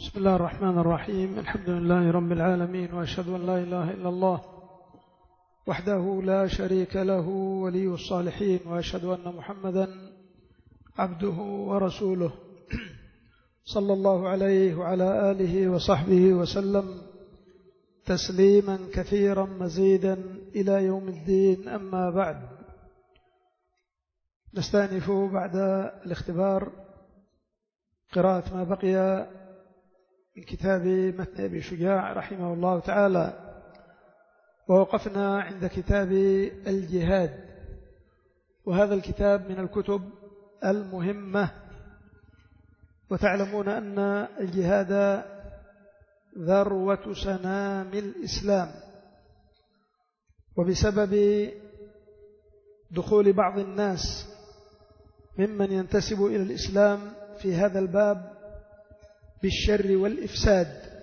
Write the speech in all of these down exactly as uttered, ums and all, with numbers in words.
بسم الله الرحمن الرحيم. الحمد لله رب العالمين، وأشهد أن لا إله إلا الله وحده لا شريك له ولي الصالحين، وأشهد أن محمدا عبده ورسوله صلى الله عليه وعلى آله وصحبه وسلم تسليما كثيرا مزيدا إلى يوم الدين. أما بعد، نستأنف بعد الاختبار قراءة ما بقي من كتاب متن أبي شجاع رحمه الله تعالى، ووقفنا عند كتاب الجهاد، وهذا الكتاب من الكتب المهمة. وتعلمون أن الجهاد ذروة سنام الإسلام، وبسبب دخول بعض الناس ممن ينتسب إلى الإسلام في هذا الباب بالشر والإفساد،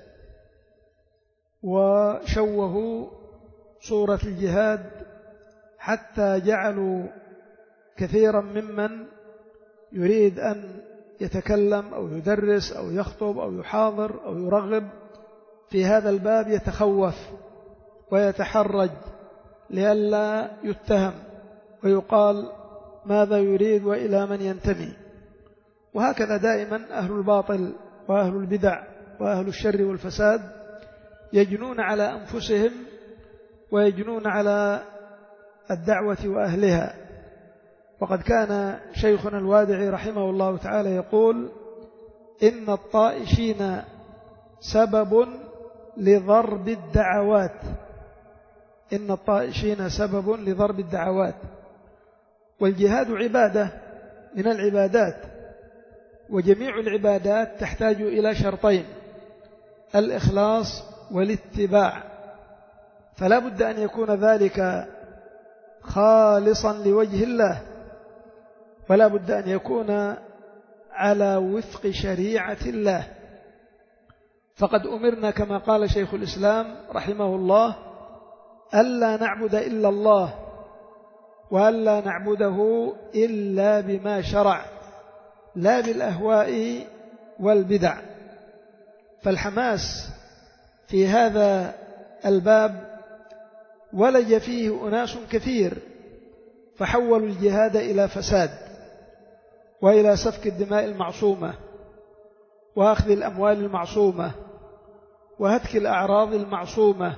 وشوهوا صورة الجهاد حتى جعلوا كثيرا ممن يريد أن يتكلم أو يدرس أو يخطب أو يحاضر أو يرغب في هذا الباب يتخوف ويتحرج لئلا يتهم ويقال ماذا يريد وإلى من ينتمي. وهكذا دائما أهل الباطل وأهل البدع وأهل الشر والفساد يجنون على أنفسهم ويجنون على الدعوة وأهلها. وقد كان شيخنا الوادعي رحمه الله تعالى يقول: إن الطائشين سبب لضرب الدعوات إن الطائشين سبب لضرب الدعوات. والجهاد عبادة من العبادات، وجميع العبادات تحتاج إلى شرطين: الإخلاص والاتباع. فلا بد أن يكون ذلك خالصا لوجه الله، ولا بد أن يكون على وفق شريعة الله. فقد أمرنا كما قال شيخ الإسلام رحمه الله: ألا نعبد إلا الله، وألا نعبده إلا بما شرع، لا بالأهواء والبدع. فالحماس في هذا الباب ولج فيه أناس كثير، فحولوا الجهاد إلى فساد وإلى سفك الدماء المعصومة وأخذ الأموال المعصومة وهتك الأعراض المعصومة.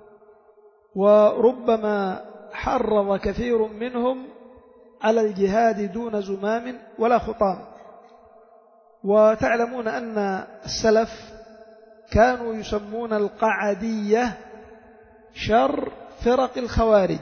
وربما حرض كثير منهم على الجهاد دون زمام ولا خطام. وتعلمون أن السلف كانوا يسمون القعدية شر فرق الخوارج.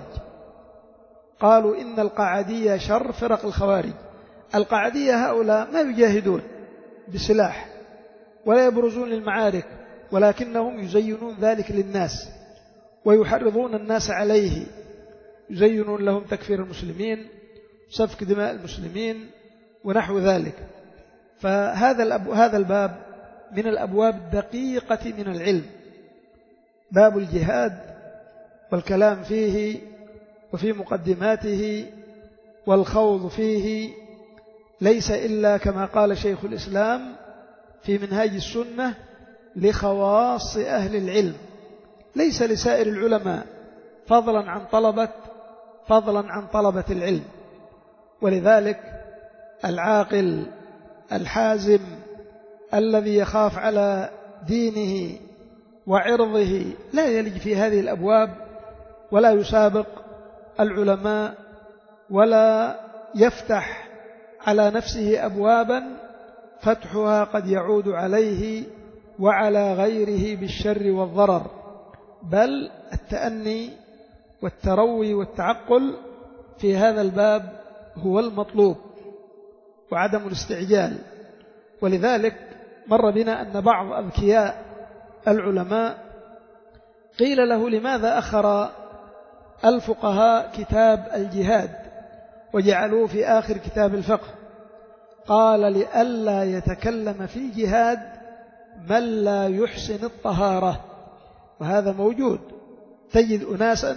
قالوا إن القعدية شر فرق الخوارج. القعدية هؤلاء ما يجاهدون بسلاح ولا يبرزون للمعارك، ولكنهم يزينون ذلك للناس ويحرضون الناس عليه، يزينون لهم تكفير المسلمين، سفك دماء المسلمين ونحو ذلك. فهذا هذا الباب من الأبواب الدقيقة من العلم، باب الجهاد، والكلام فيه وفي مقدماته والخوض فيه ليس إلا كما قال شيخ الإسلام في منهاج السنة لخواص أهل العلم، ليس لسائر العلماء، فضلا عن طلبة فضلا عن طلبة العلم. ولذلك العاقل الحازم الذي يخاف على دينه وعرضه لا يلج في هذه الأبواب، ولا يسابق العلماء، ولا يفتح على نفسه أبوابا فتحها قد يعود عليه وعلى غيره بالشر والضرر. بل التأني والتروي والتعقل في هذا الباب هو المطلوب، وعدم الاستعجال. ولذلك مر بنا أن بعض أذكياء العلماء قيل له: لماذا أخر الفقهاء كتاب الجهاد وجعلوه في آخر كتاب الفقه؟ قال: لئلا يتكلم في الجهاد من لا يحسن الطهارة. وهذا موجود، تجد أناسا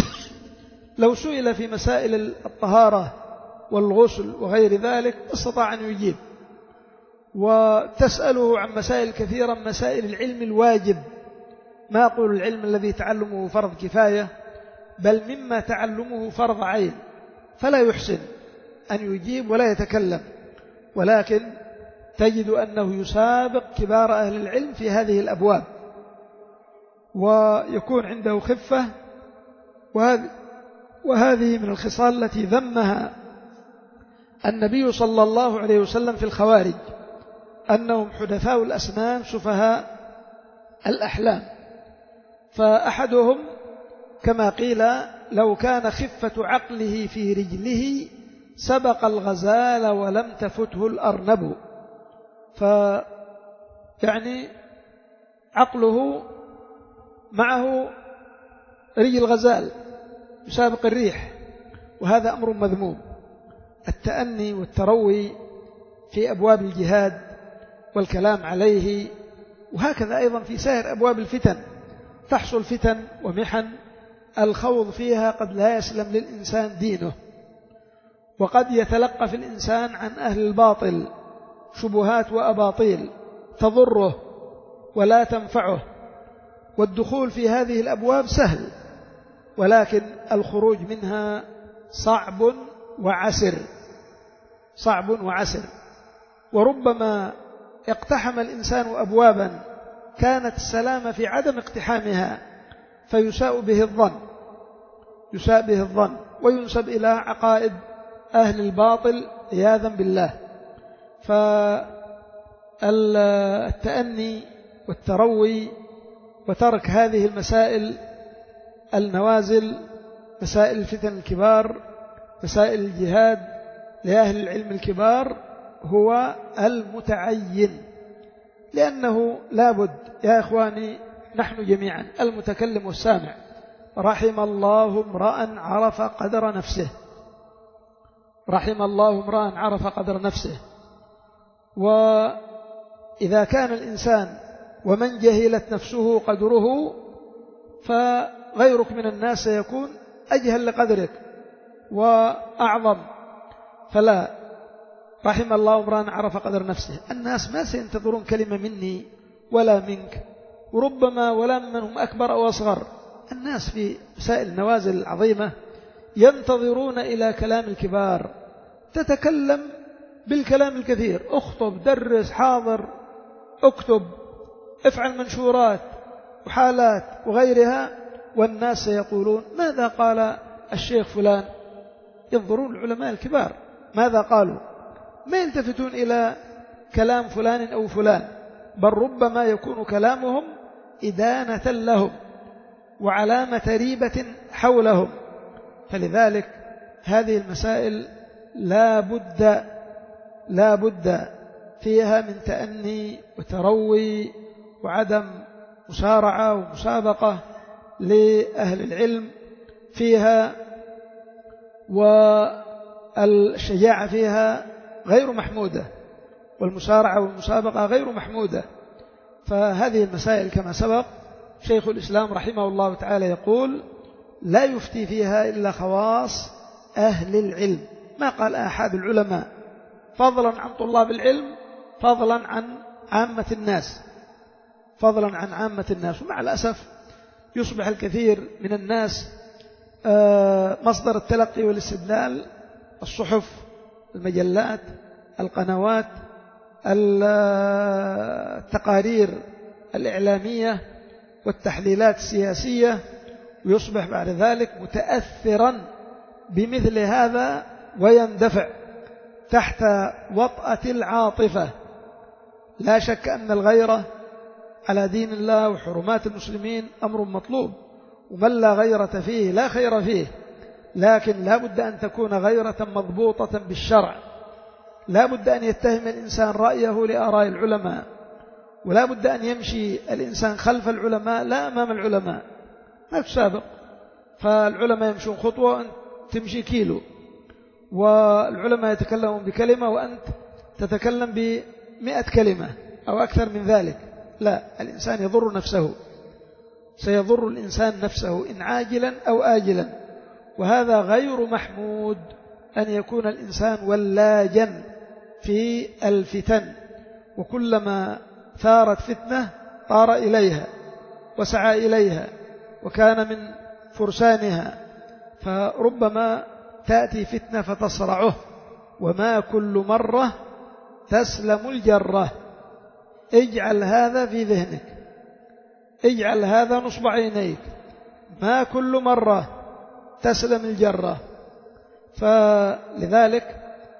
لو سئل في مسائل الطهارة والغسل وغير ذلك استطاع أن يجيب، وتسأله عن مسائل كثيرة، مسائل العلم الواجب، ما أقول العلم الذي تعلمه فرض كفاية، بل مما تعلمه فرض عين، فلا يحسن أن يجيب ولا يتكلم، ولكن تجد أنه يسابق كبار أهل العلم في هذه الأبواب، ويكون عنده خفة. وهذه من الخصال التي ذمها النبي صلى الله عليه وسلم في الخوارج، أنهم حدثاء الأسنان سفهاء الأحلام. فأحدهم كما قيل لو كان خفة عقله في رجله سبق الغزال ولم تفته الأرنب، فيعني عقله معه رجل الغزال يسابق الريح، وهذا أمر مذموم. التأني والتروي في أبواب الجهاد والكلام عليه، وهكذا أيضا في سائر أبواب الفتن، تحصل فتن ومحن الخوض فيها قد لا يسلم للإنسان دينه، وقد يتلقف الإنسان عن أهل الباطل شبهات وأباطيل تضره ولا تنفعه، والدخول في هذه الأبواب سهل، ولكن الخروج منها صعب وعسر، صعب وعسر. وربما اقتحم الإنسان أبوابا كانت السلامة في عدم اقتحامها، فيساء به الظن، يساء به الظن وينسب إلى عقائد أهل الباطل عياذا بالله. فالتأني والتروي وترك هذه المسائل النوازل، مسائل الفتن الكبار، مسائل الجهاد لأهل العلم الكبار، هو المتعين، لأنه لابد يا إخواني نحن جميعا المتكلم والسامع رحم الله امرأ عرف قدر نفسه، رحم الله امرأ عرف قدر نفسه. وإذا كان الإنسان ومن جهلت نفسه قدره، فغيرك من الناس سيكون أجهل لقدرك وأعظم. فلا، رحم الله امرأ عرف قدر نفسه. الناس ما سينتظرون كلمة مني ولا منك، وربما ولا من هم أكبر أو أصغر. الناس في مسائل النوازل العظيمة ينتظرون إلى كلام الكبار، تتكلم بالكلام الكثير، اخطب، درس، حاضر، اكتب، افعل منشورات وحالات وغيرها، والناس سيقولون ماذا قال الشيخ فلان. ينظرون العلماء الكبار ماذا قالوا، ما يلتفتون إلى كلام فلان أو فلان، بل ربما يكون كلامهم إدانة لهم وعلامة ريبة حولهم. فلذلك هذه المسائل لا بد لا بد فيها من تأني وتروي وعدم مسارعة ومسابقة لأهل العلم فيها، والشجاعة فيها غير محمودة، والمسارعة والمسابقة غير محمودة. فهذه المسائل كما سبق شيخ الإسلام رحمه الله تعالى يقول لا يفتي فيها إلا خواص أهل العلم، ما قال أحد العلماء، فضلا عن طلاب العلم، فضلا عن عامة الناس، فضلا عن عامة الناس. ومع الأسف يصبح الكثير من الناس مصدر التلقي والاستدلال الصحف، المجلات، القنوات، التقارير الإعلامية والتحليلات السياسية، ويصبح بعد ذلك متأثرا بمثل هذا ويندفع تحت وطأة العاطفة. لا شك أن الغيرة على دين الله وحرمات المسلمين أمر مطلوب، ومن لا غيرة فيه لا خير فيه، لكن لا بد أن تكون غيرة مضبوطة بالشرع. لا بد أن يتهم الإنسان رأيه لآراء العلماء، ولا بد أن يمشي الإنسان خلف العلماء لا أمام العلماء، ما تسابق. فالعلماء يمشون خطوة وأنت تمشي كيلو، والعلماء يتكلمون بكلمة وأنت تتكلم بمئة كلمة أو أكثر من ذلك. لا، الإنسان يضر نفسه، سيضر الإنسان نفسه إن عاجلا أو آجلا، وهذا غير محمود أن يكون الإنسان ولاجا في الفتن وكلما ثارت فتنة طار إليها وسعى إليها وكان من فرسانها، فربما تأتي فتنة فتصرعه، وما كل مرة تسلم الجرة. اجعل هذا في ذهنك، اجعل هذا نصب عينيك، ما كل مرة تسلم الجرة. فلذلك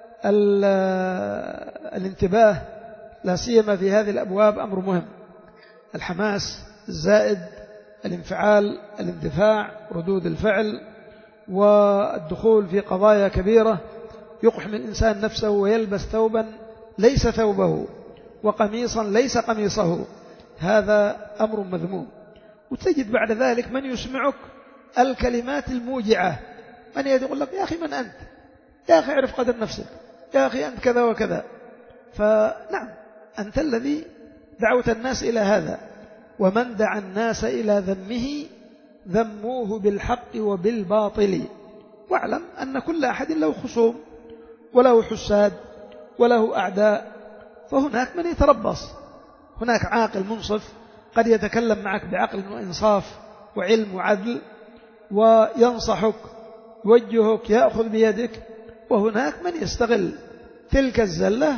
الانتباه لا سيما في هذه الأبواب أمر مهم. الحماس الزائد، الانفعال، الاندفاع، ردود الفعل، والدخول في قضايا كبيرة يقحم الإنسان نفسه ويلبس ثوبا ليس ثوبه وقميصا ليس قميصه، هذا أمر مذموم. وتجد بعد ذلك من يسمعك الكلمات الموجعة، من يقول لك يا أخي من أنت، يا أخي اعرف قدر نفسك، يا أخي أنت كذا وكذا. فنعم أنت الذي دعوت الناس إلى هذا، ومن دعا الناس إلى ذمه ذموه بالحق وبالباطل. واعلم أن كل أحد له خصوم وله حساد وله أعداء، فهناك من يتربص، هناك عاقل منصف قد يتكلم معك بعقل وإنصاف وعلم وعدل وينصحك يوجهك يأخذ بيدك، وهناك من يستغل تلك الزلة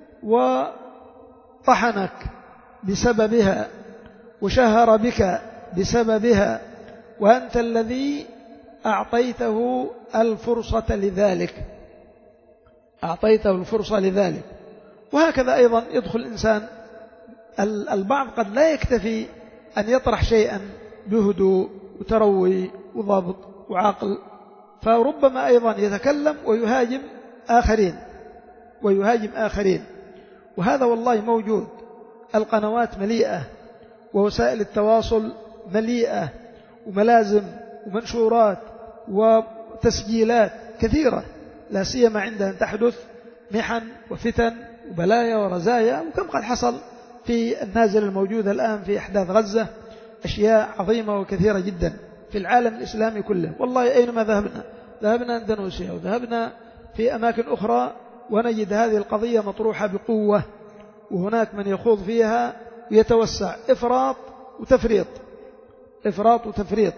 وطحنك بسببها وشهر بك بسببها، وأنت الذي أعطيته الفرصة لذلك، أعطيته الفرصة لذلك. وهكذا أيضا يدخل الإنسان، البعض قد لا يكتفي أن يطرح شيئا بهدوء وتروي وضبط وعقل، فربما أيضا يتكلم ويهاجم آخرين ويهاجم آخرين وهذا والله موجود. القنوات مليئة ووسائل التواصل مليئة وملازم ومنشورات وتسجيلات كثيرة، لا سيما عندها تحدث محن وفتن وبلايا ورزايا. وكم قد حصل في النازل الموجود الآن في أحداث غزة أشياء عظيمة وكثيرة جدا في العالم الإسلامي كله. والله أينما ذهبنا، ذهبنا أندونيسيا وذهبنا في أماكن أخرى ونجد هذه القضية مطروحة بقوة، وهناك من يخوض فيها ويتوسع، إفراط وتفريط، إفراط وتفريط،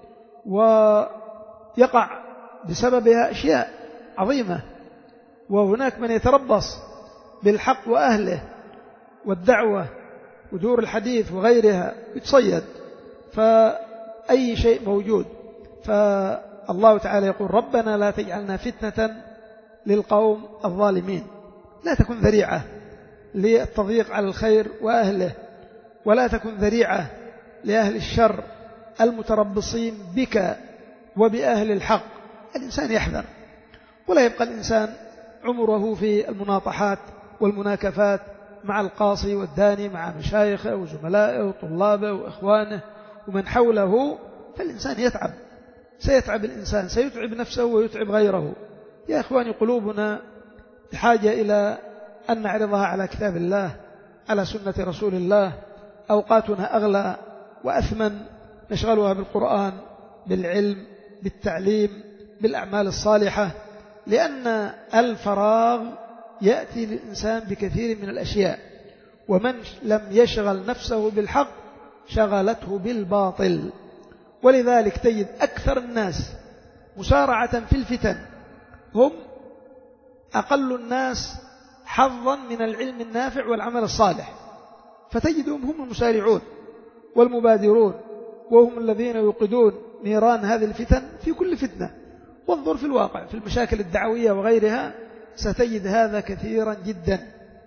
ويقع بسببها أشياء عظيمة. وهناك من يتربص بالحق وأهله والدعوة ودور الحديث وغيرها يتصيد، فأي شيء موجود. فالله تعالى يقول ربنا لا تجعلنا فتنة للقوم الظالمين، لا تكن ذريعة للتضييق على الخير وأهله، ولا تكن ذريعة لأهل الشر المتربصين بك وبأهل الحق. الإنسان يحذر، ولا يبقى الإنسان عمره في المناطحات والمناكفات مع القاصي والداني، مع مشايخه وزملائه وطلابه وإخوانه ومن حوله. فالإنسان يتعب، سيتعب الإنسان، سيتعب نفسه ويتعب غيره. يا إخواني، قلوبنا بحاجة إلى أن نعرضها على كتاب الله، على سنة رسول الله. أوقاتنا أغلى وأثمن، نشغلها بالقرآن، بالعلم، بالتعليم، بالأعمال الصالحة، لأن الفراغ يأتي للإنسان بكثير من الأشياء، ومن لم يشغل نفسه بالحق شغلته بالباطل. ولذلك تجد أكثر الناس مسارعة في الفتن هم أقل الناس حظا من العلم النافع والعمل الصالح، فتجدهم هم المسارعون والمبادرون، وهم الذين يوقدون نيران هذه الفتن في كل فتنة. وانظر في الواقع في المشاكل الدعوية وغيرها ستجد هذا كثيرا جدا.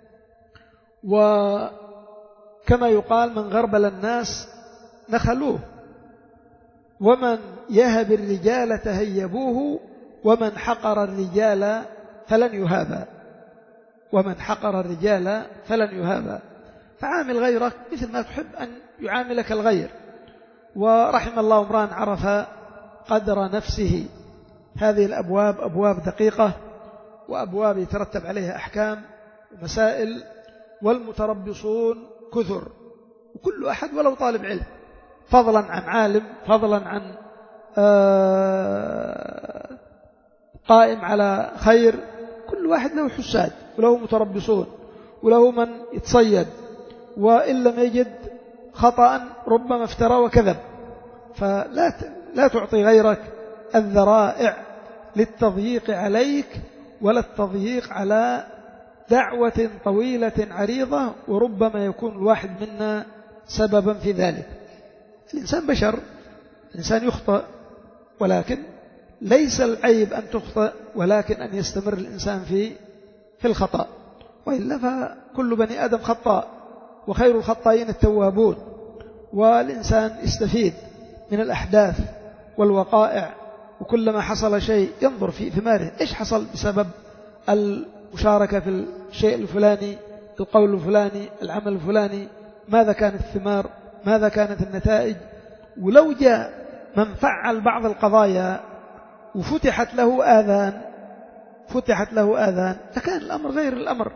وكما يقال من غربل الناس نخلوه، ومن يهب الرجال تهيبوه، ومن حقر الرجال فلن يهابا، ومن حقر الرجال فلن يهابا. فعامل غيرك مثل ما تحب أن يعاملك الغير. ورحم الله امرأ عرف قدر نفسه. هذه الأبواب أبواب دقيقة، وأبواب يترتب عليها أحكام ومسائل، والمتربصون كثر، وكل أحد ولو طالب علم، فضلا عن عالم، فضلا عن قائم على خير، كل واحد له حساد وله متربصون. وله من يتصيد، وإن لم يجد خطأ ربما افترى وكذب. فلا لا تعطي غيرك الذرائع للتضييق عليك ولا التضييق على دعوة طويلة عريضة، وربما يكون الواحد منا سببا في ذلك. الإنسان بشر، الإنسان يخطئ، ولكن ليس العيب أن تخطئ، ولكن أن يستمر الإنسان في في الخطأ، وإلا فكل بني آدم خطاء، وخير الخطائين التوابون. والإنسان يستفيد من الأحداث والوقائع، وكلما حصل شيء ينظر في ثماره، إيش حصل بسبب المشاركة في الشيء الفلاني، القول الفلاني، العمل الفلاني، ماذا كانت الثمار، ماذا كانت النتائج. ولو جاء من فعل بعض القضايا وفتحت له آذان فتحت له آذان لكان الأمر غير الأمر.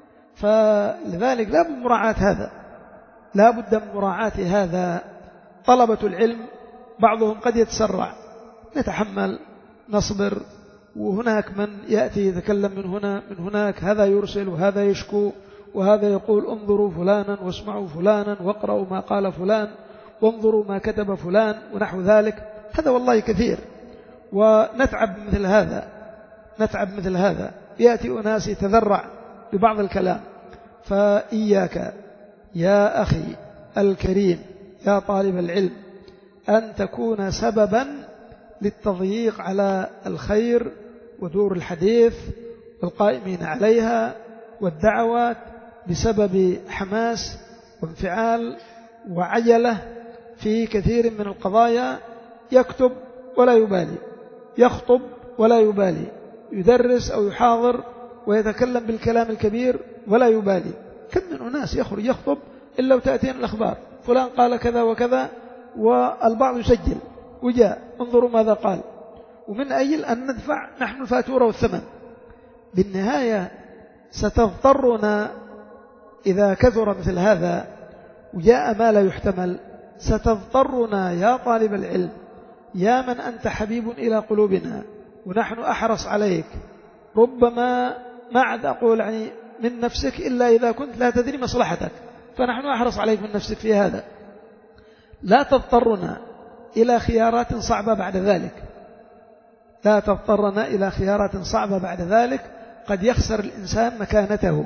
فلذلك لا بد من مراعاة هذا، لا بد من مراعاة هذا. طلبة العلم بعضهم قد يتسرع، نتحمل، نصبر، وهناك من يأتي يتكلم من هنا من هناك، هذا يرسل وهذا يشكو وهذا يقول انظروا فلانا واسمعوا فلانا واقرأوا ما قال فلان وانظروا ما كتب فلان ونحو ذلك. هذا والله كثير، ونتعب مثل هذا نتعب مثل هذا يأتي أناس يتذرع ببعض الكلام. فإياك يا أخي الكريم يا طالب العلم أن تكون سببا للتضييق على الخير ودور الحديث والقائمين عليها والدعوات بسبب حماس وانفعال وعجلة في كثير من القضايا. يكتب ولا يبالي، يخطب ولا يبالي، يدرس أو يحاضر ويتكلم بالكلام الكبير ولا يبالي. كم من أناس يخرج يخطب إلا وتأتينا الأخبار فلان قال كذا وكذا، والبعض يسجل وجاء انظروا ماذا قال، ومن أجل أن ندفع نحن الفاتورة والثمن. بالنهاية ستضطرنا إذا كثر مثل هذا وجاء ما لا يحتمل، ستضطرنا يا طالب العلم يا من أنت حبيب إلى قلوبنا ونحن أحرص عليك، ربما ما عاد أقول يعني من نفسك إلا إذا كنت لا تدري مصلحتك، فنحن أحرص عليك من نفسك في هذا. لا تضطرنا إلى خيارات صعبة بعد ذلك، لا تضطرنا إلى خيارات صعبة بعد ذلك. قد يخسر الإنسان مكانته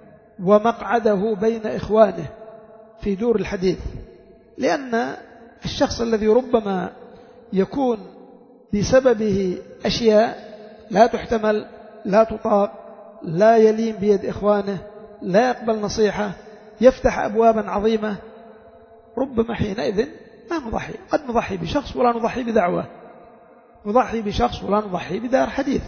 ومقعده بين إخوانه في دور الحديث، لأن الشخص الذي ربما يكون بسببه أشياء لا تحتمل لا تطاق، لا يلين بيد إخوانه، لا يقبل نصيحة، يفتح أبوابا عظيمة، ربما حينئذ ما نضحي. قد نضحي بشخص ولا نضحي بدعوة، نضحي بشخص ولا نضحي بدار حديث،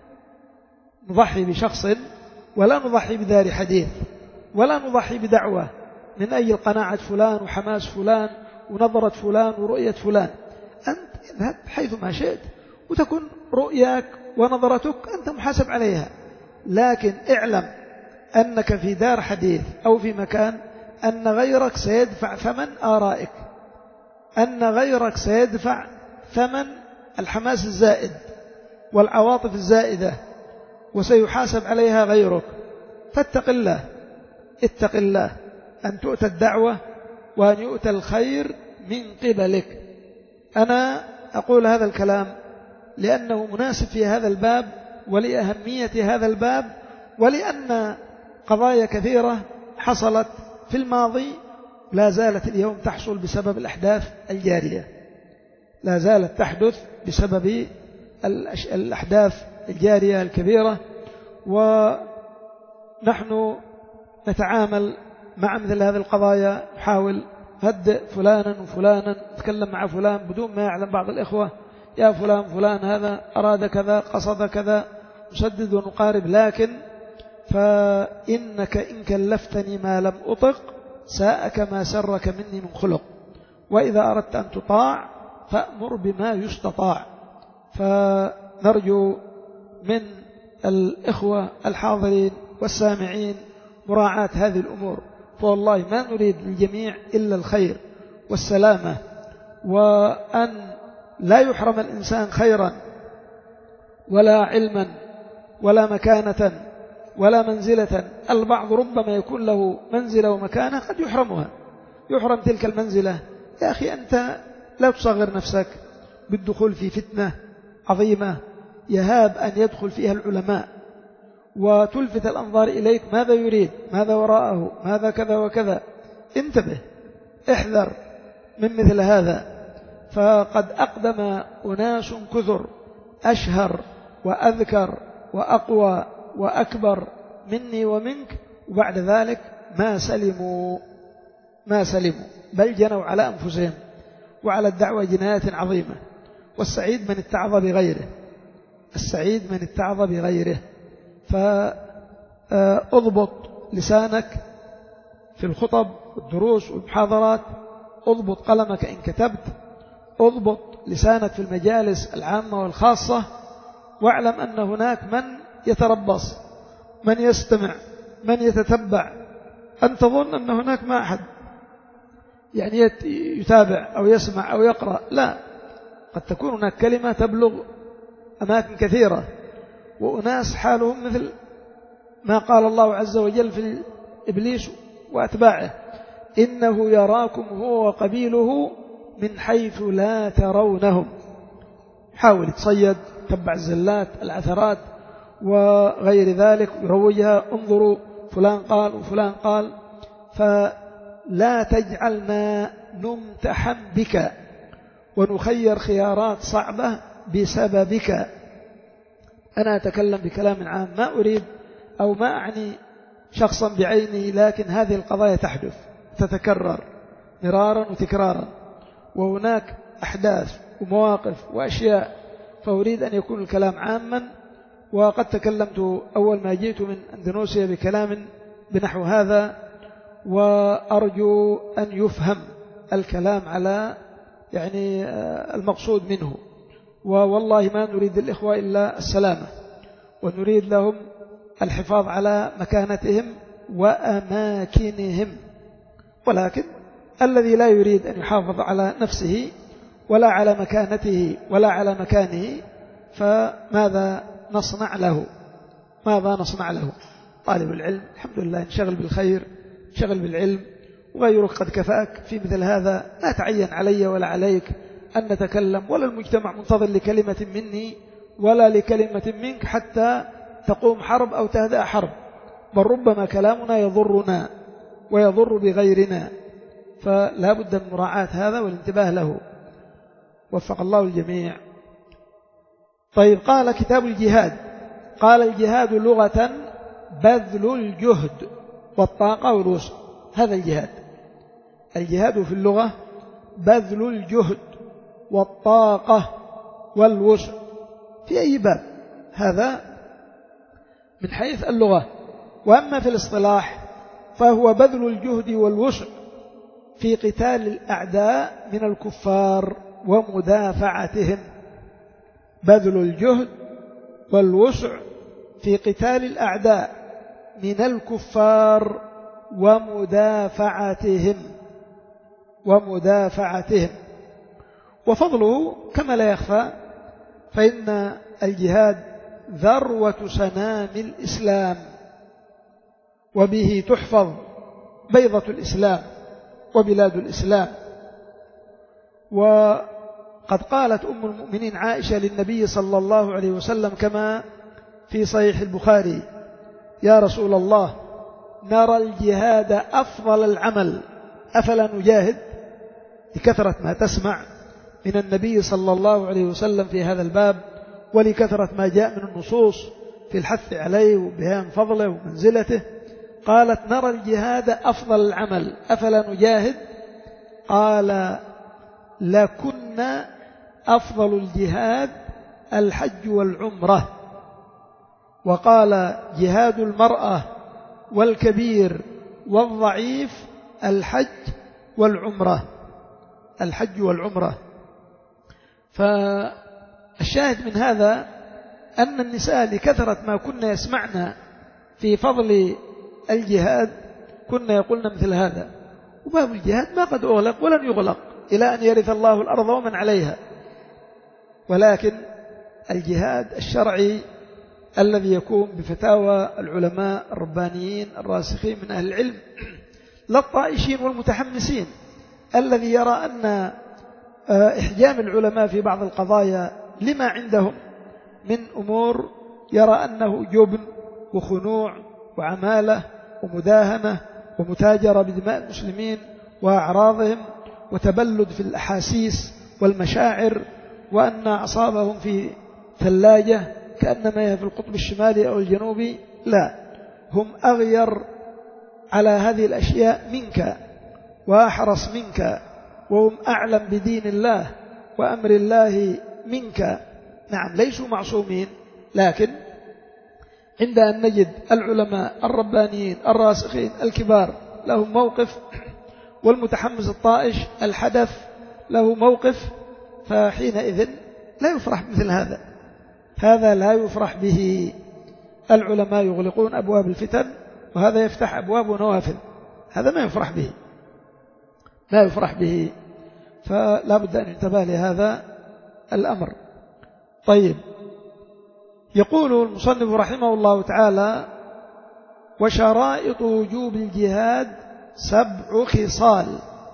نضحي بشخص ولا نضحي بدار حديث، ولا نضحي بدعوة من أجل قناعة فلان وحماس فلان ونظرة فلان ورؤية فلان. أنت اذهب حيث ما شئت وتكون رؤياك ونظرتك أنت محاسب عليها، لكن اعلم أنك في دار حديث أو في مكان أن غيرك سيدفع ثمن آرائك، أن غيرك سيدفع ثمن الحماس الزائد والعواطف الزائدة، وسيحاسب عليها غيرك. فاتق الله، اتق الله أن تؤتى الدعوة وأن يؤتى الخير من قبلك. أنا أقول هذا الكلام لأنه مناسب في هذا الباب ولأهمية هذا الباب، ولأن قضايا كثيرة حصلت في الماضي لا زالت اليوم تحصل بسبب الأحداث الجارية، لا زالت تحدث بسبب الأحداث الجارية الكبيرة. ونحن نتعامل مع مثل هذه القضايا، نحاول هدئ فلانا وفلانا، نتكلم مع فلان بدون ما يعلم بعض الإخوة يا فلان فلان هذا أراد كذا قصد كذا، نسدد ونقارب. لكن فإنك إن كلفتني ما لم أطق ساءك ما سرك مني من خلق، وإذا أردت أن تطاع فأمر بما يستطاع. فنرجو من الإخوة الحاضرين والسامعين مراعاة هذه الأمور، فوالله ما نريد للجميع إلا الخير والسلامة، وأن لا يحرم الإنسان خيرا ولا علما ولا مكانة ولا منزلة. البعض ربما يكون له منزلة ومكانة قد يحرمها، يحرم تلك المنزلة. يا أخي أنت لا تصغر نفسك بالدخول في فتنة عظيمة يهاب أن يدخل فيها العلماء وتلفت الأنظار إليك، ماذا يريد، ماذا وراءه، ماذا كذا وكذا. انتبه، احذر من مثل هذا. فقد أقدم أناس كثر أشهر وأذكر وأقوى وأكبر مني ومنك، وبعد ذلك ما سلموا ما سلموا بل جنوا على أنفسهم وعلى الدعوة جنايات عظيمة. والسعيد من اتعظ بغيره، السعيد من اتعظ بغيره. فأضبط لسانك في الخطب والدروس والمحاضرات، أضبط قلمك إن كتبت، أضبط لسانك في المجالس العامة والخاصة، واعلم أن هناك من يتربص، من يستمع، من يتتبع. أن تظن أن هناك ما أحد يعني يتابع أو يسمع أو يقرأ، لا، قد تكون هناك كلمة تبلغ أماكن كثيرة، وأناس حالهم مثل ما قال الله عز وجل في إبليس وأتباعه: إنه يراكم هو وقبيله من حيث لا ترونهم. حاول يتصيد، تبع الزلات، العثرات وغير ذلك، يروجها: انظروا فلان قال وفلان قال. فلا تجعلنا نمتحن بك ونخير خيارات صعبة بسببك. أنا أتكلم بكلام عام، ما أريد أو ما أعني شخصا بعينه، لكن هذه القضايا تحدث تتكرر مرارا وتكرارا، وهناك أحداث ومواقف وأشياء، فأريد أن يكون الكلام عاما. وقد تكلمت أول ما جئت من أندونيسيا بكلام بنحو هذا، وأرجو أن يفهم الكلام على يعني المقصود منه. ووالله ما نريد للإخوة إلا السلامة، ونريد لهم الحفاظ على مكانتهم وأماكنهم، ولكن الذي لا يريد أن يحافظ على نفسه ولا على مكانته ولا على مكانه، فماذا نصنع له؟ ماذا نصنع له؟ طالب العلم الحمد لله انشغل بالخير، انشغل بالعلم، وغيرك قد كفاك في مثل هذا. لا تعين علي ولا عليك أن نتكلم، ولا المجتمع منتظر لكلمة مني ولا لكلمة منك حتى تقوم حرب أو تهدأ حرب، بل ربما كلامنا يضرنا ويضر بغيرنا، فلا بد من مراعاة هذا والانتباه له. وفق الله الجميع. طيب، قال كتاب الجهاد، قال: الجهاد لغة بذل الجهد والطاقة والوسع. هذا الجهاد. الجهاد في اللغة بذل الجهد والطاقة والوسع. في أي باب؟ هذا من حيث اللغة. وأما في الاصطلاح فهو بذل الجهد والوسع في قتال الأعداء من الكفار ومدافعتهم. بذل الجهد والوسع في قتال الأعداء من الكفار ومدافعتهم ومدافعتهم وفضله كما لا يخفى، فإن الجهاد ذروة سنام الإسلام، وبه تحفظ بيضة الإسلام وبلاد الإسلام. وقد قالت أم المؤمنين عائشة للنبي صلى الله عليه وسلم كما في صحيح البخاري: يا رسول الله، نرى الجهاد أفضل العمل، أفلا نجاهد؟ لكثرة ما تسمع من النبي صلى الله عليه وسلم في هذا الباب، ولكثرة ما جاء من النصوص في الحث عليه وبيان فضله ومنزلته. قالت: نرى الجهاد أفضل العمل، أفلا نجاهد؟ قال: لكن أفضل الجهاد الحج والعمرة. وقال: جهاد المرأة والكبير والضعيف الحج والعمرة، الحج والعمرة. فالشاهد من هذا أن النساء لكثرة ما كنا يسمعنا في فضل الجهاد كنا يقولن مثل هذا. وباب الجهاد ما قد أغلق ولن يغلق إلى أن يرث الله الأرض ومن عليها، ولكن الجهاد الشرعي الذي يكون بفتاوى العلماء الربانيين الراسخين من أهل العلم، لا الطائشين والمتحمسين، الذي يرى أن إحجام العلماء في بعض القضايا لما عندهم من أمور يرى أنه جبن وخنوع وعمالة ومداهنة ومتاجرة بدماء المسلمين وأعراضهم وتبلد في الأحاسيس والمشاعر، وأن أعصابهم في ثلاجة كأنما هي في القطب الشمالي أو الجنوبي. لا، هم أغير على هذه الأشياء منك وأحرص منك، وهم أعلم بدين الله وأمر الله منك. نعم ليسوا معصومين، لكن عند أن نجد العلماء الربانيين الراسخين الكبار لهم موقف، والمتحمس الطائش الحدث له موقف، فحينئذ لا يفرح مثل هذا. هذا لا يفرح به. العلماء يغلقون أبواب الفتن، وهذا يفتح أبواب ونوافذ. هذا ما يفرح به، لا يفرح به، فلا بد أن ينتبه لهذا الأمر. طيب، يقول المصنف رحمه الله تعالى: وشرائط وجوب الجهاد سبع خصال.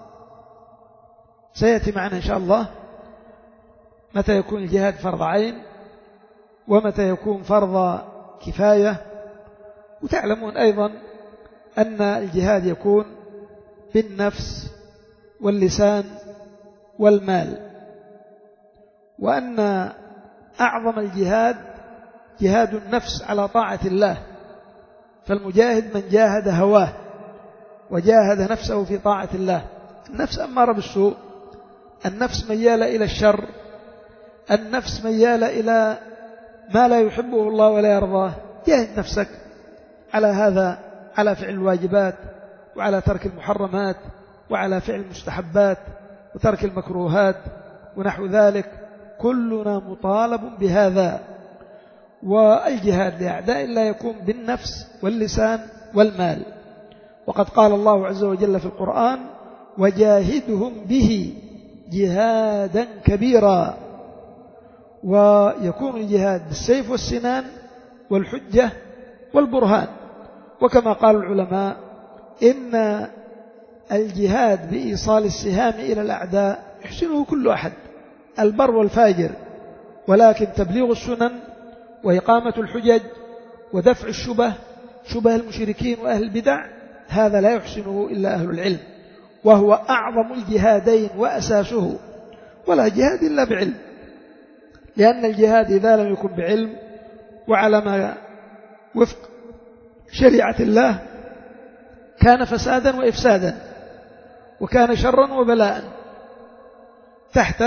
سيأتي معنا إن شاء الله متى يكون الجهاد فرض عين ومتى يكون فرض كفاية. وتعلمون أيضا أن الجهاد يكون بالنفس واللسان والمال، وأن أعظم الجهاد جهاد النفس على طاعة الله، فالمجاهد من جاهد هواه وجاهد نفسه في طاعة الله. النفس أمارة بالسوء، النفس ميالة إلى الشر، النفس ميالة إلى ما لا يحبه الله ولا يرضاه. جاهد نفسك على هذا، على فعل الواجبات وعلى ترك المحرمات وعلى فعل المستحبات وترك المكروهات ونحو ذلك. كلنا مطالب بهذا. والجهاد لأعداء الله يكون بالنفس واللسان والمال. وقد قال الله عز وجل في القرآن: وجاهدهم به جهادا كبيرا. ويكون الجهاد بالسيف والسنان والحجة والبرهان. وكما قال العلماء: إن الجهاد بإيصال السهام إلى الأعداء يحسنه كل أحد، البر والفاجر، ولكن تبليغ السنن وإقامة الحجج ودفع الشبه، شبه المشركين وأهل البدع، هذا لا يحسنه إلا أهل العلم، وهو أعظم الجهادين وأساسه. ولا جهاد إلا بعلم، لأن الجهاد إذا لم يكن بعلم وعلى ما وفق شريعة الله كان فسادا وإفسادا، وكان شرا وبلاء، تحت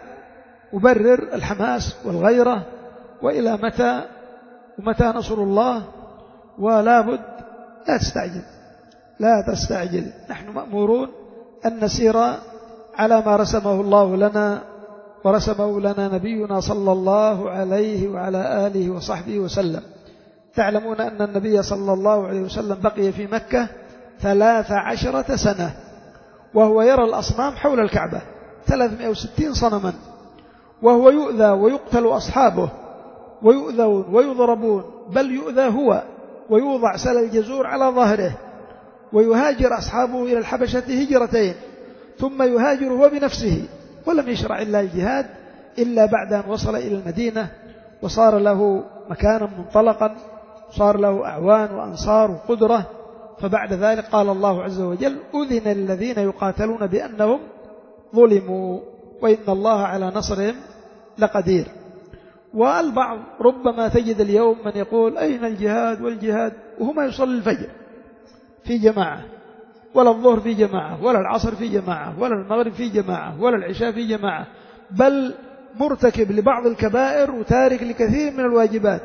مبرر الحماس والغيرة. وإلى متى ومتى نصر الله؟ ولا بد، لا تستعجل، لا تستعجل. نحن مأمورون أن نسير على ما رسمه الله لنا ورسمه لنا نبينا صلى الله عليه وعلى آله وصحبه وسلم. تعلمون أن النبي صلى الله عليه وسلم بقي في مكة ثلاث عشرة سنة وهو يرى الأصنام حول الكعبة، ثلاثمائة وستين صنما، وهو يؤذى ويقتل أصحابه ويؤذون ويضربون، بل يؤذى هو ويوضع سل الجزور على ظهره، ويهاجر أصحابه إلى الحبشة هجرتين، ثم يهاجر هو بنفسه. ولم يشرع إلا الجهاد إلا بعد أن وصل إلى المدينة وصار له مكانا منطلقا، صار له أعوان وأنصار وقدرة. فبعد ذلك قال الله عز وجل: أذن الذين يقاتلون بأنهم ظلموا وإن الله على نصرهم لقدير. والبعض ربما تجد اليوم من يقول: أين الجهاد والجهاد، وهو ما يصلي الفجر في جماعة، ولا الظهر في جماعة، ولا العصر في جماعة، ولا المغرب في جماعة، ولا العشاء في جماعة، بل مرتكب لبعض الكبائر وتارك لكثير من الواجبات.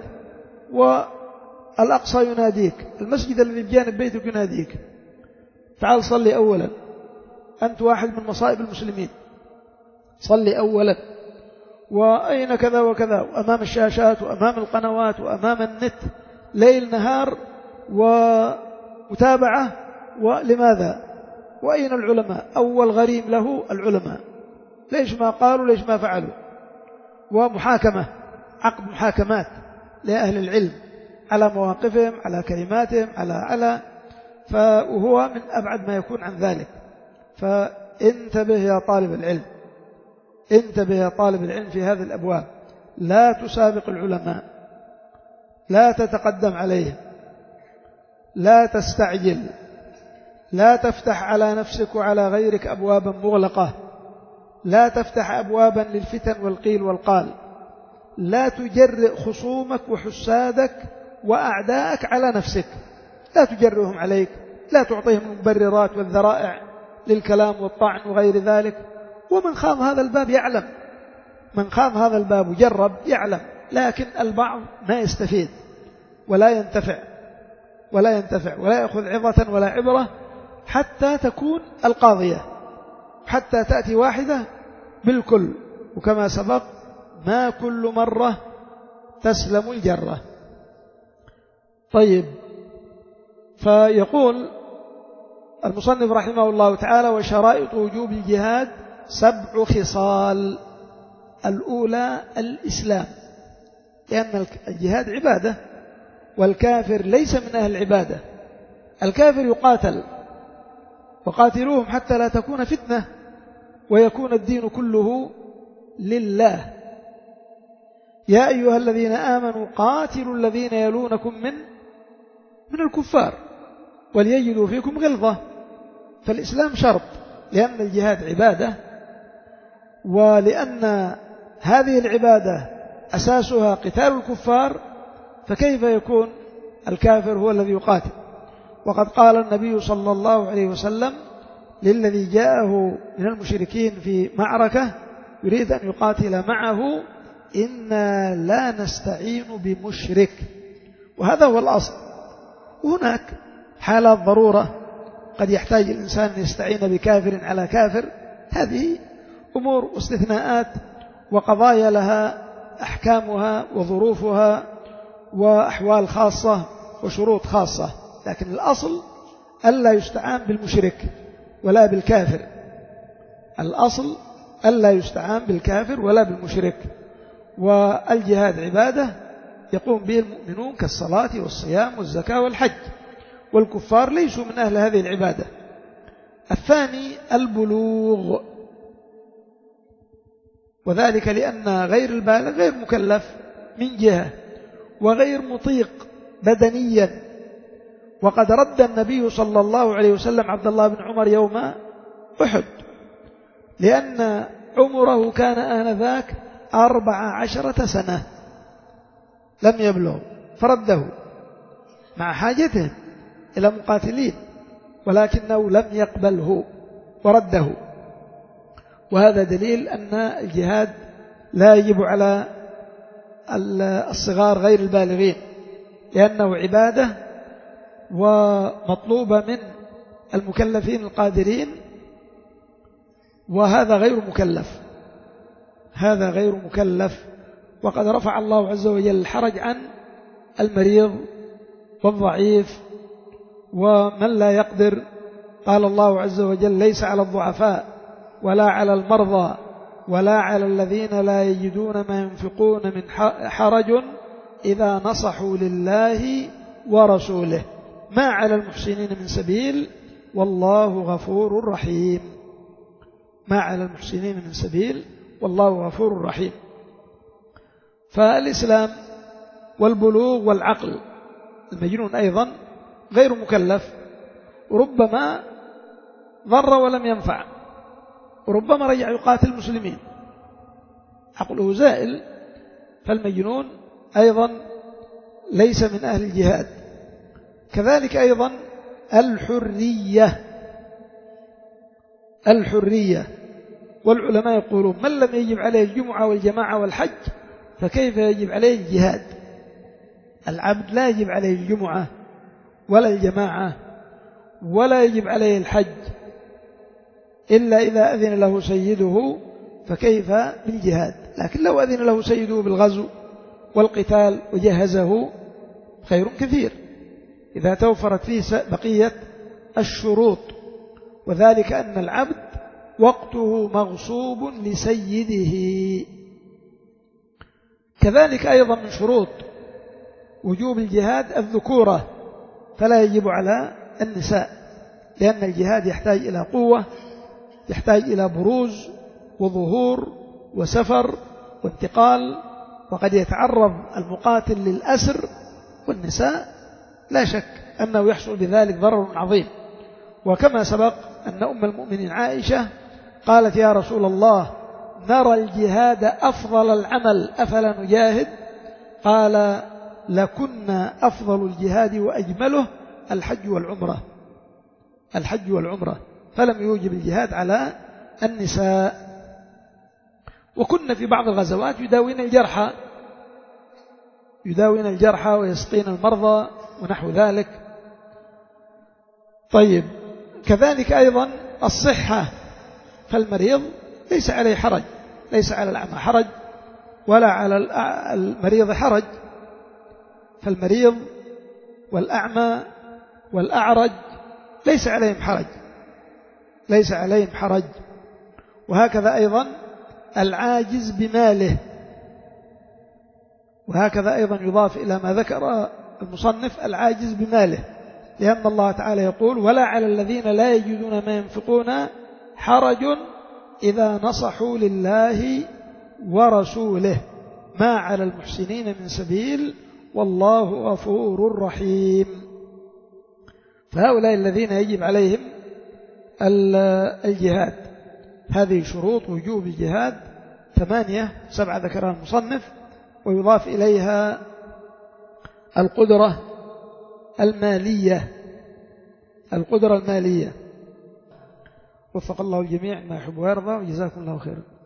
والأقصى يناديك، المسجد الذي بجانب بيتك يناديك: تعال صلي أولا، أنت واحد من مصائب المسلمين، صلي أولا. وأين كذا وكذا، وأمام الشاشات وأمام القنوات وأمام النت ليل نهار ومتابعة. ولماذا؟ وأين العلماء؟ أول غريم له العلماء، ليش ما قالوا، ليش ما فعلوا؟ ومحاكمة، عقد محاكمات لأهل العلم على مواقفهم، على كلماتهم، على على فهو من أبعد ما يكون عن ذلك. فانتبه يا طالب العلم، انتبه يا طالب العلم في هذه الأبواب، لا تسابق العلماء، لا تتقدم عليهم، لا تستعجل، لا تفتح على نفسك وعلى غيرك أبوابا مغلقة، لا تفتح أبوابا للفتن والقيل والقال، لا تجرئ خصومك وحسادك وأعداءك على نفسك، لا تجرئهم عليك، لا تعطيهم المبررات والذرائع للكلام والطعن وغير ذلك. ومن خاض هذا الباب يعلم، من خاض هذا الباب وجرب يعلم، لكن البعض ما يستفيد ولا ينتفع ولا ينتفع ولا يأخذ عظة ولا عبرة حتى تكون القاضية، حتى تأتي واحدة بالكل. وكما سبق ما كل مرة تسلم الجرة. طيب، فيقول المصنف رحمه الله تعالى: وشرائط وجوب الجهاد سبع خصال. الأولى الإسلام، لأن الجهاد عبادة والكافر ليس من أهل العبادة. الكافر يقاتل، وقاتلوهم حتى لا تكون فتنة ويكون الدين كله لله. يا أيها الذين آمنوا قاتلوا الذين يلونكم من من الكفار وليجدوا فيكم غلظة. فالإسلام شرط، لأن الجهاد عبادة، ولأن هذه العبادة أساسها قتال الكفار، فكيف يكون الكافر هو الذي يقاتل؟ وقد قال النبي صلى الله عليه وسلم للذي جاءه من المشركين في معركة يريد أن يقاتل معه: إنا لا نستعين بمشرك. وهذا هو الأصل. وهناك حالات ضرورة قد يحتاج الإنسان أن يستعين بكافر على كافر، هذه أمور واستثناءات وقضايا لها أحكامها وظروفها وأحوال خاصة وشروط خاصة، لكن الأصل ألا يستعان بالمشرك ولا بالكافر. الأصل ألا يستعان بالكافر ولا بالمشرك. والجهاد عبادة يقوم به المؤمنون كالصلاة والصيام والزكاة والحج، والكفار ليسوا من أهل هذه العبادة. الثاني البلوغ، وذلك لأن غير البالغ غير مكلف من جهة وغير مطيق بدنيا. وقد رد النبي صلى الله عليه وسلم عبد الله بن عمر يوم أحد، لأن عمره كان آنذاك أربع عشرة سنة لم يبلغ، فرده مع حاجته إلى مقاتلين، ولكنه لم يقبله ورده. وهذا دليل أن الجهاد لا يجب على الصغار غير البالغين، لأنه عبادة ومطلوبة من المكلفين القادرين، وهذا غير مكلف، هذا غير مكلف. وقد رفع الله عز وجل الحرج عن المريض والضعيف ومن لا يقدر. قال الله عز وجل: ليس على الضعفاء ولا على المرضى ولا على الذين لا يجدون ما ينفقون من حرج إذا نصحوا لله ورسوله، ما على المحسنين من سبيل والله غفور رحيم. ما على المحسنين من سبيل والله غفور رحيم. فالإسلام والبلوغ والعقل. المجنون أيضا غير مكلف، وربما ضر ولم ينفع، وربما رجع يقاتل المسلمين، عقله زائل. فالمجنون أيضا ليس من أهل الجهاد. كذلك أيضا الحرية، الحرية والعلماء يقولون: من لم يجب عليه الجمعة والجماعة والحج فكيف يجب عليه الجهاد؟ العبد لا يجب عليه الجمعة ولا الجماعة ولا يجب عليه الحج إلا إذا أذن له سيده، فكيف بالجهاد؟ لكن لو أذن له سيده بالغزو والقتال وجهزه خير كثير إذا توفرت فيه بقية الشروط، وذلك أن العبد وقته مغصوب لسيده. كذلك أيضا من شروط وجوب الجهاد الذكورة، فلا يجب على النساء، لأن الجهاد يحتاج إلى قوة، يحتاج إلى بروز وظهور وسفر وانتقال، وقد يتعرض المقاتل للأسر، والنساء لا شك أنه يحصل بذلك ضرر عظيم. وكما سبق أن أم المؤمنين عائشة قالت يا رسول الله نرى الجهاد أفضل العمل أفلا نجاهد؟ قال لكنا أفضل الجهاد وأجمله الحج والعمرة، الحج والعمرة، فلم يوجب الجهاد على النساء. وكنا في بعض الغزوات يداوين الجرحى يداوين الجرحى ويسقين المرضى ونحو ذلك. طيب، كذلك أيضا الصحة، فالمريض ليس عليه حرج، ليس على الأعمى حرج ولا على المريض حرج، فالمريض والأعمى والأعرج ليس عليهم حرج، ليس عليهم حرج. وهكذا أيضا العاجز بماله، وهكذا أيضا يضاف إلى ما ذكر المصنف العاجز بماله، لأن الله تعالى يقول ولا على الذين لا يجدون ما ينفقون حرج إذا نصحوا لله ورسوله ما على المحسنين من سبيل والله غفور رحيم. فهؤلاء الذين يجب عليهم الجهاد، هذه شروط وجوب الجهاد ثمانية، سبعة ذكرها المصنف، ويضاف إليها القدرة المالية، القدرة المالية. وفق الله الجميع ما يحب ويرضى، وجزاكم الله خيرا.